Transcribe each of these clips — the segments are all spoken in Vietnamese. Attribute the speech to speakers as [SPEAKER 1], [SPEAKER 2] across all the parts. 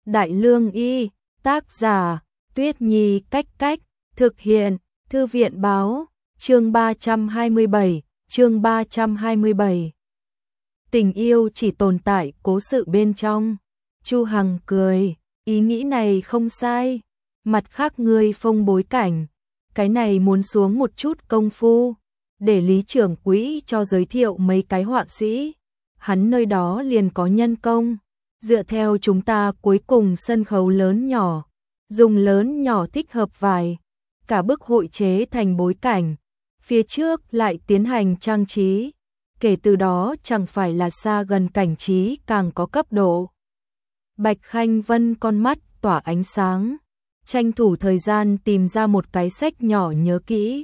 [SPEAKER 1] Đại Lương Y, tác giả, Tuyết Nhi Cách Cách, thực hiện, Thư viện Báo, chương 327. Tình yêu chỉ tồn tại cố sự bên trong. Chu Hằng cười, ý nghĩ này không sai. Mặt khác ngươi phông bối cảnh, cái này muốn xuống một chút công phu, để Lý trưởng quỹ cho giới thiệu mấy cái họa sĩ. Hắn nơi đó liền có nhân công, dựa theo chúng ta cuối cùng sân khấu lớn nhỏ, dùng lớn nhỏ thích hợp vài, cả bức hội chế thành bối cảnh, phía trước lại tiến hành trang trí, kể từ đó chẳng phải là xa gần cảnh trí càng có cấp độ. Bạch Khanh Vân con mắt tỏa ánh sáng, tranh thủ thời gian tìm ra một cái sách nhỏ nhớ kỹ.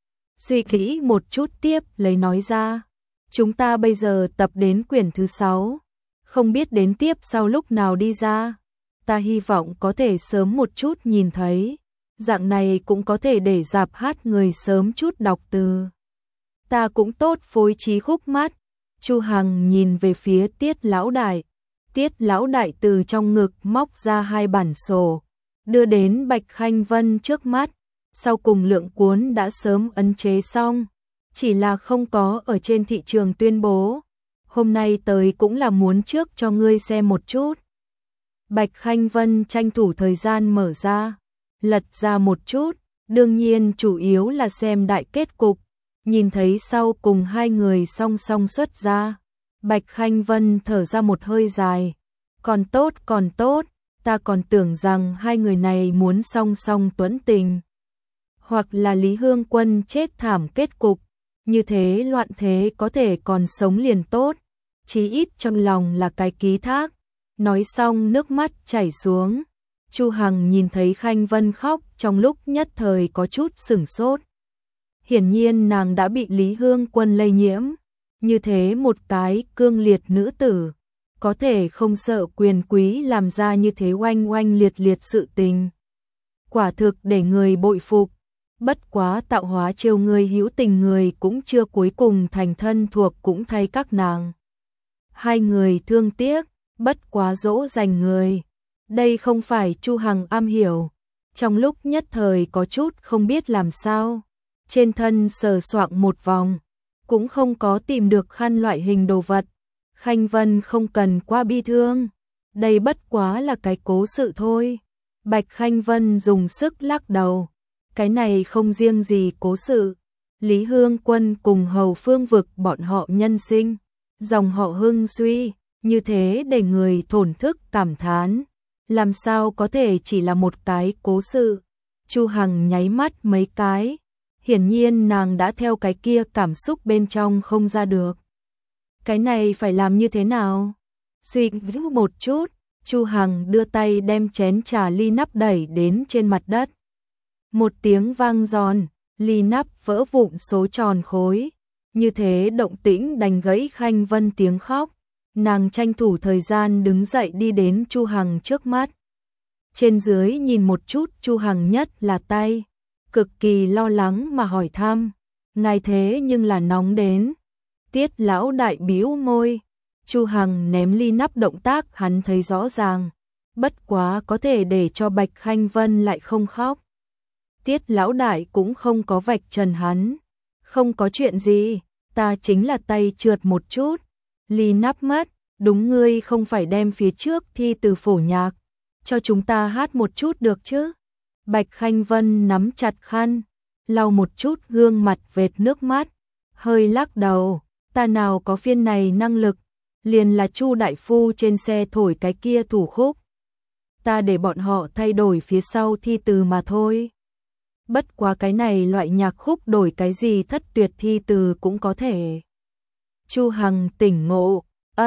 [SPEAKER 1] Suy kỹ một chút tiếp lấy nói ra, chúng ta bây giờ tập đến quyển thứ 6, không biết đến tiếp sau lúc nào đi ra. Ta hy vọng có thể sớm một chút nhìn thấy, dạng này cũng có thể để rạp hát người sớm chút đọc từ. Ta cũng tốt phối trí khúc mắt. Chu Hằng nhìn về phía Tiết lão đại. Tiết lão đại từ trong ngực móc ra 2 bản sổ, đưa đến Bạch Khanh Vân trước mắt. Sau cùng lượng cuốn đã sớm ấn chế xong, chỉ là không có ở trên thị trường tuyên bố. Hôm nay tới cũng là muốn trước cho ngươi xem một chút. Bạch Khanh Vân tranh thủ thời gian mở ra, lật ra một chút, đương nhiên chủ yếu là xem đại kết cục. Nhìn thấy sau cùng 2 người song song xuất ra, Bạch Khanh Vân thở ra một hơi dài. Còn tốt, ta còn tưởng rằng 2 người này muốn song song tuẫn tình, hoặc là Lý Hương Quân chết thảm kết cục, như thế loạn thế có thể còn sống liền tốt, chí ít trong lòng là cái ký thác. Nói xong nước mắt chảy xuống. Chu Hằng nhìn thấy Khanh Vân khóc, trong lúc nhất thời có chút sửng sốt. Hiển nhiên nàng đã bị Lý Hương Quân lây nhiễm, như thế một cái cương liệt nữ tử, có thể không sợ quyền quý làm ra như thế oanh oanh liệt liệt sự tình. Quả thực để người bội phục, bất quá tạo hóa trêu người hữu tình người cũng chưa cuối cùng thành thân thuộc cũng thay các nàng. 2 người thương tiếc, bất quá dỗ dành người. Đây không phải Chu Hằng am hiểu, trong lúc nhất thời có chút không biết làm sao. Trên thân sờ soạng một vòng, cũng không có tìm được khăn loại hình đồ vật. Khanh Vân không cần quá bi thương, đây bất quá là cái cố sự thôi. Bạch Khanh Vân dùng sức lắc đầu, cái này không riêng gì cố sự. Lý Hương Quân cùng Hầu Phương vực bọn họ nhân sinh, dòng họ hưng suy, như thế để người thổn thức cảm thán. Làm sao có thể chỉ là một cái cố sự. Chu Hằng nháy mắt mấy cái, hiển nhiên nàng đã theo cái kia cảm xúc bên trong không ra được. Cái này phải làm như thế nào? Suy nghĩ một chút, Chu Hằng đưa tay đem chén trà ly nắp đẩy đến trên mặt đất. Một tiếng vang giòn, ly nắp vỡ vụn số tròn khối. Như thế động tĩnh đánh gãy Khanh Vân tiếng khóc. Nàng tranh thủ thời gian đứng dậy đi đến Chu Hằng trước mắt. Trên dưới nhìn một chút Chu Hằng nhất là tay, cực kỳ lo lắng mà hỏi thăm, ngài thế nhưng là nóng đến. Tiết lão đại bĩu môi, Chu Hằng ném ly nắp động tác hắn thấy rõ ràng, bất quá có thể để cho Bạch Khanh Vân lại không khóc. Tiết lão đại cũng không có vạch trần hắn, không có chuyện gì, ta chính là tay trượt một chút, ly nắp mất, đúng ngươi không phải đem phía trước thi từ phổ nhạc, cho chúng ta hát một chút được chứ? Bạch Khanh Vân nắm chặt khăn, lau một chút gương mặt vệt nước mắt, hơi lắc đầu, ta nào có phiên này năng lực, liền là Chu đại phu trên xe thổi cái kia thủ khúc. Ta để bọn họ thay đổi phía sau thi từ mà thôi. Bất quá cái này loại nhạc khúc đổi cái gì thất tuyệt thi từ cũng có thể. Chu Hằng tỉnh ngộ,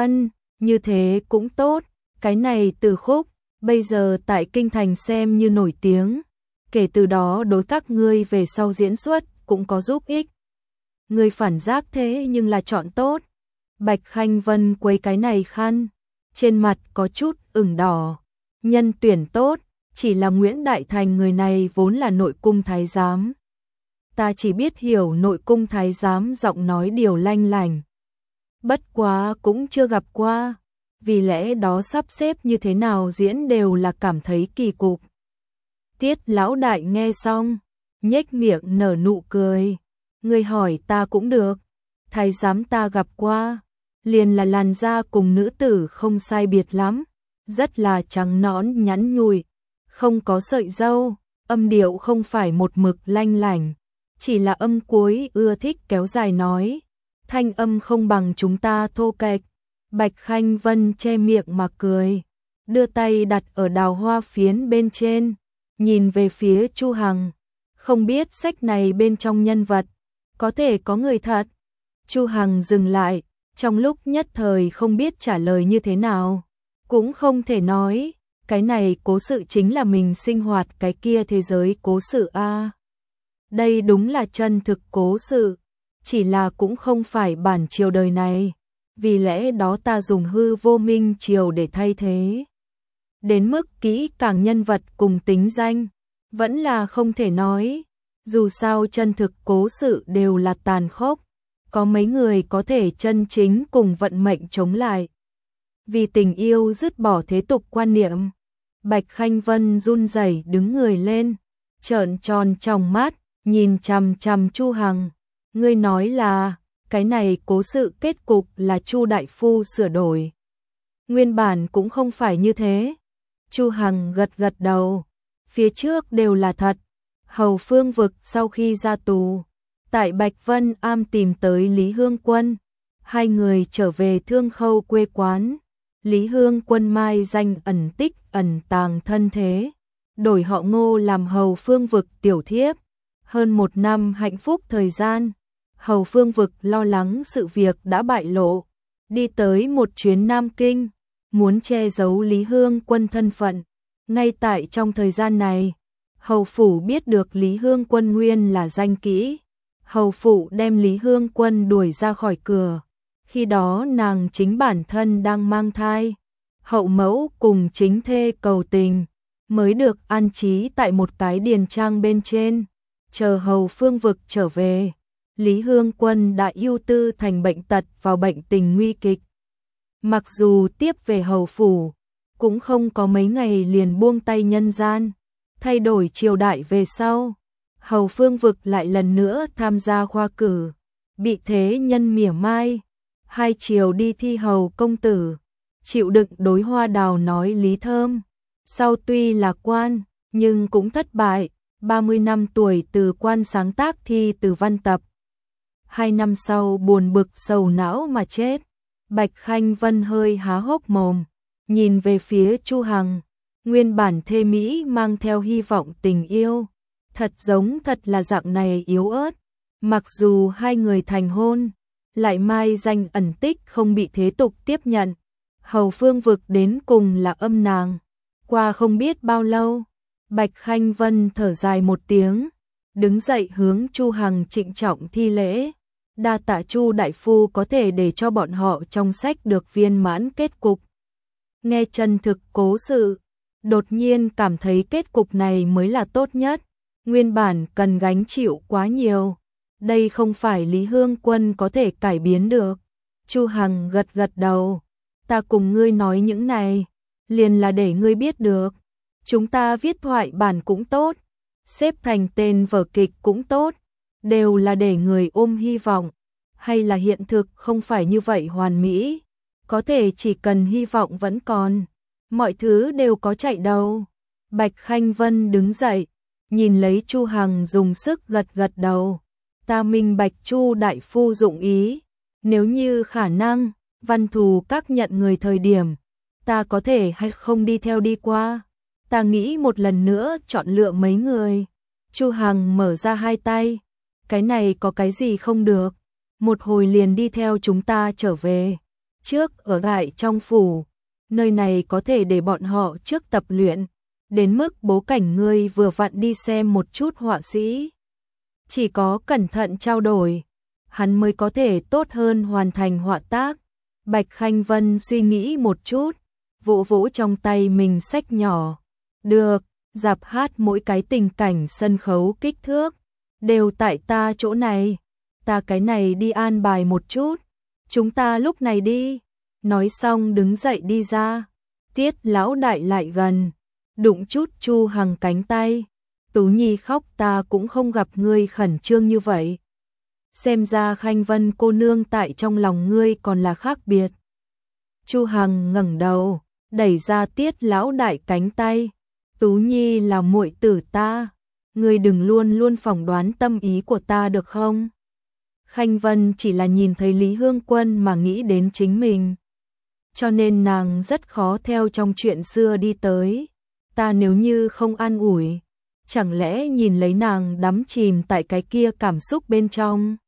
[SPEAKER 1] như thế cũng tốt, cái này từ khúc, bây giờ tại kinh thành xem như nổi tiếng, kể từ đó đối các ngươi về sau diễn xuất cũng có giúp ích. Ngươi phản giác thế nhưng là chọn tốt. Bạch Khanh Vân quấy cái này khăn, trên mặt có chút ửng đỏ. Nhân tuyển tốt, chỉ là Nguyễn Đại Thành người này vốn là nội cung thái giám. Ta chỉ biết hiểu nội cung thái giám giọng nói điều lanh lành. Bất quá cũng chưa gặp qua. vì lẽ đó sắp xếp như thế nào diễn đều là cảm thấy kỳ cục. Tiết lão đại nghe xong, nhếch miệng nở nụ cười. Ngươi hỏi ta cũng được, thái giám ta gặp qua, liền là làn da cùng nữ tử không sai biệt lắm, rất là trắng nõn nhắn nhủi, không có sợi râu, âm điệu không phải một mực lanh lảnh, chỉ là âm cuối ưa thích kéo dài nói, thanh âm không bằng chúng ta thô kệch. Bạch Khanh Vân che miệng mà cười, đưa tay đặt ở đào hoa phiến bên trên, nhìn về phía Chu Hằng, không biết sách này bên trong nhân vật có thể có người thật. Chu Hằng dừng lại, trong lúc nhất thời không biết trả lời như thế nào, cũng không thể nói, cái này cố sự chính là mình sinh hoạt, cái kia thế giới cố sự a. Đây đúng là chân thực cố sự, chỉ là cũng không phải bản triều đời này, vì lẽ đó ta dùng hư vô minh triều để thay thế. Đến mức kỹ càng nhân vật cùng tính danh, vẫn là không thể nói, dù sao chân thực cố sự đều là tàn khốc, có mấy người có thể chân chính cùng vận mệnh chống lại. Vì tình yêu dứt bỏ thế tục quan niệm, Bạch Khanh Vân run rẩy đứng người lên, trợn tròn trong mắt, nhìn chằm chằm Chu Hằng. Ngươi nói là, cái này cố sự kết cục là Chu đại phu sửa đổi. Nguyên bản cũng không phải như thế. Chu Hằng gật gật đầu, phía trước đều là thật. Hầu Phương Vực sau khi ra tù, tại Bạch Vân Am tìm tới Lý Hương Quân, hai người trở về Thương Khâu quê quán. Lý Hương Quân mai danh ẩn tích ẩn tàng thân thế, đổi họ Ngô làm Hầu Phương Vực tiểu thiếp. Hơn 1 năm hạnh phúc thời gian, Hầu Phương Vực lo lắng sự việc đã bại lộ, đi tới một chuyến Nam Kinh, muốn che giấu Lý Hương Quân thân phận. Ngay tại trong thời gian này, Hầu Phủ biết được Lý Hương Quân nguyên là danh kỹ. Hầu Phủ đem Lý Hương Quân đuổi ra khỏi cửa. Khi đó nàng chính bản thân đang mang thai. Hậu mẫu cùng chính thê cầu tình, mới được an trí tại một cái điền trang bên trên. Chờ Hầu Phương Vực trở về, Lý Hương Quân đã ưu tư thành bệnh tật vào bệnh tình nguy kịch. Mặc dù tiếp về Hầu Phủ, cũng không có mấy ngày liền buông tay nhân gian. Thay đổi triều đại về sau, Hầu Phương Vực lại lần nữa tham gia khoa cử, bị thế nhân mỉa mai. Hai triều đi thi hầu công tử, chịu đựng đối hoa đào nói Lý Thơm. Sau tuy là quan, nhưng cũng thất bại. 30 năm tuổi từ quan sáng tác thi từ văn tập. 2 năm sau buồn bực sầu não mà chết. Bạch Khanh Vân hơi há hốc mồm, nhìn về phía Chu Hằng, nguyên bản thê mỹ mang theo hy vọng tình yêu, thật giống thật là dạng này yếu ớt. Mặc dù hai người thành hôn, lại mai danh ẩn tích không bị thế tục tiếp nhận. Hầu Phương Vực đến cùng là âm nàng. Qua không biết bao lâu, Bạch Khanh Vân thở dài một tiếng, đứng dậy hướng Chu Hằng trịnh trọng thi lễ. Đa tạ Chu đại phu có thể để cho bọn họ trong sách được viên mãn kết cục. Nghe chân thực cố sự, đột nhiên cảm thấy kết cục này mới là tốt nhất. Nguyên bản cần gánh chịu quá nhiều, đây không phải Lý Hương Quân có thể cải biến được. Chu Hằng gật gật đầu, ta cùng ngươi nói những này, liền là để ngươi biết được. Chúng ta viết thoại bản cũng tốt, xếp thành tên vở kịch cũng tốt, đều là để người ôm hy vọng, hay là hiện thực không phải như vậy hoàn mỹ, có thể chỉ cần hy vọng vẫn còn, mọi thứ đều có chạy đâu. Bạch Khanh Vân đứng dậy, nhìn lấy Chu Hằng dùng sức gật gật đầu, ta minh bạch Chu đại phu dụng ý, nếu như khả năng, Văn Thù các nhận người thời điểm, ta có thể hay không đi theo đi qua. Ta nghĩ một lần nữa chọn lựa mấy người. Chu Hằng mở ra hai tay, cái này có cái gì không được, một hồi liền đi theo chúng ta trở về. Trước ở lại trong phủ, nơi này có thể để bọn họ trước tập luyện, đến mức bố cảnh ngươi vừa vặn đi xem một chút họa sĩ. Chỉ có cẩn thận trao đổi, hắn mới có thể tốt hơn hoàn thành họa tác. Bạch Khanh Vân suy nghĩ một chút, vỗ vỗ trong tay mình sách nhỏ. Được, dạp hát mỗi cái tình cảnh sân khấu kích thước, đều tại ta chỗ này. Ta cái này đi an bài một chút, chúng ta lúc này đi. Nói xong đứng dậy đi ra. Tiết lão đại lại gần, đụng chút Chu Hằng cánh tay. Tú Nhi khóc, ta cũng không gặp ngươi khẩn trương như vậy. Xem ra Khanh Vân cô nương tại trong lòng ngươi còn là khác biệt. Chu Hằng ngẩng đầu, đẩy ra Tiết lão đại cánh tay. Tú Nhi là muội tử ta, ngươi đừng luôn luôn phỏng đoán tâm ý của ta được không? Khanh Vân chỉ là nhìn thấy Lý Hương Quân mà nghĩ đến chính mình, cho nên nàng rất khó theo trong chuyện xưa đi tới. Ta nếu như không an ủi, chẳng lẽ nhìn lấy nàng đắm chìm tại cái kia cảm xúc bên trong.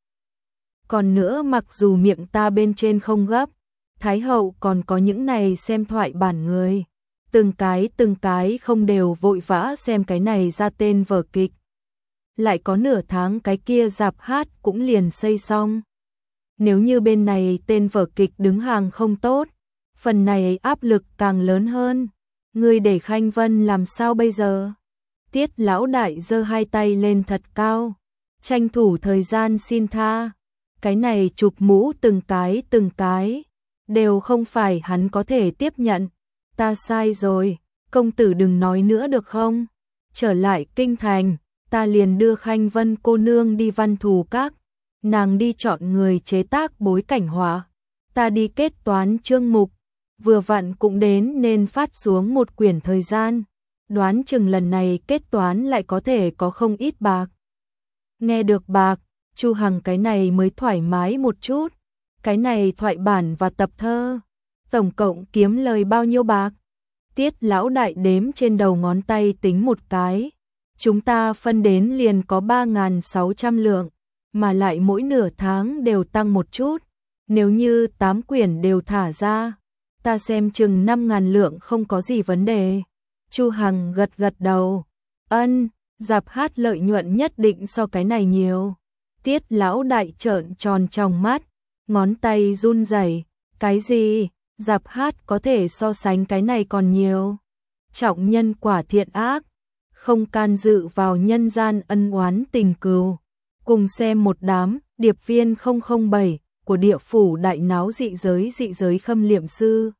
[SPEAKER 1] Còn nữa, mặc dù miệng ta bên trên không gấp, Thái hậu còn có những này xem thoại bản người, từng cái không đều vội vã xem cái này ra tên vở kịch. Lại có nửa tháng cái kia rạp hát cũng liền xây xong. Nếu như bên này tên vở kịch đứng hàng không tốt, phần này áp lực càng lớn hơn. Ngươi để Khanh Vân làm sao bây giờ? Tiết lão đại giơ hai tay lên thật cao, tranh thủ thời gian xin tha. Cái này chụp mũ từng cái, đều không phải hắn có thể tiếp nhận. Ta sai rồi, công tử đừng nói nữa được không? Trở lại kinh thành, ta liền đưa Khanh Vân cô nương đi Văn Thù Các, nàng đi chọn người chế tác bối cảnh họa, ta đi kết toán chương mục, vừa vặn cũng đến nên phát xuống một quyển thời gian, đoán chừng lần này kết toán lại có thể có không ít bạc. Nghe được bạc, Chu Hằng cái này mới thoải mái một chút, cái này thoại bản và tập thơ, tổng cộng kiếm lời bao nhiêu bạc? Tiết lão đại đếm trên đầu ngón tay tính một cái, chúng ta phân đến liền có 3.600 lượng, mà lại mỗi nửa tháng đều tăng một chút, nếu như 8 quyển đều thả ra, ta xem chừng 5.000 lượng không có gì vấn đề. Chu Hằng gật gật đầu, ân, rạp hát lợi nhuận nhất định so cái này nhiều. Tiết lão đại trợn tròn trong mắt, ngón tay run rẩy, cái gì? Rạp hát có thể so sánh cái này còn nhiều. Trọng nhân quả thiện ác, không can dự vào nhân gian ân oán tình cừu. Cùng xem một đám điệp viên 007 của địa phủ đại náo dị giới khâm liệm sư.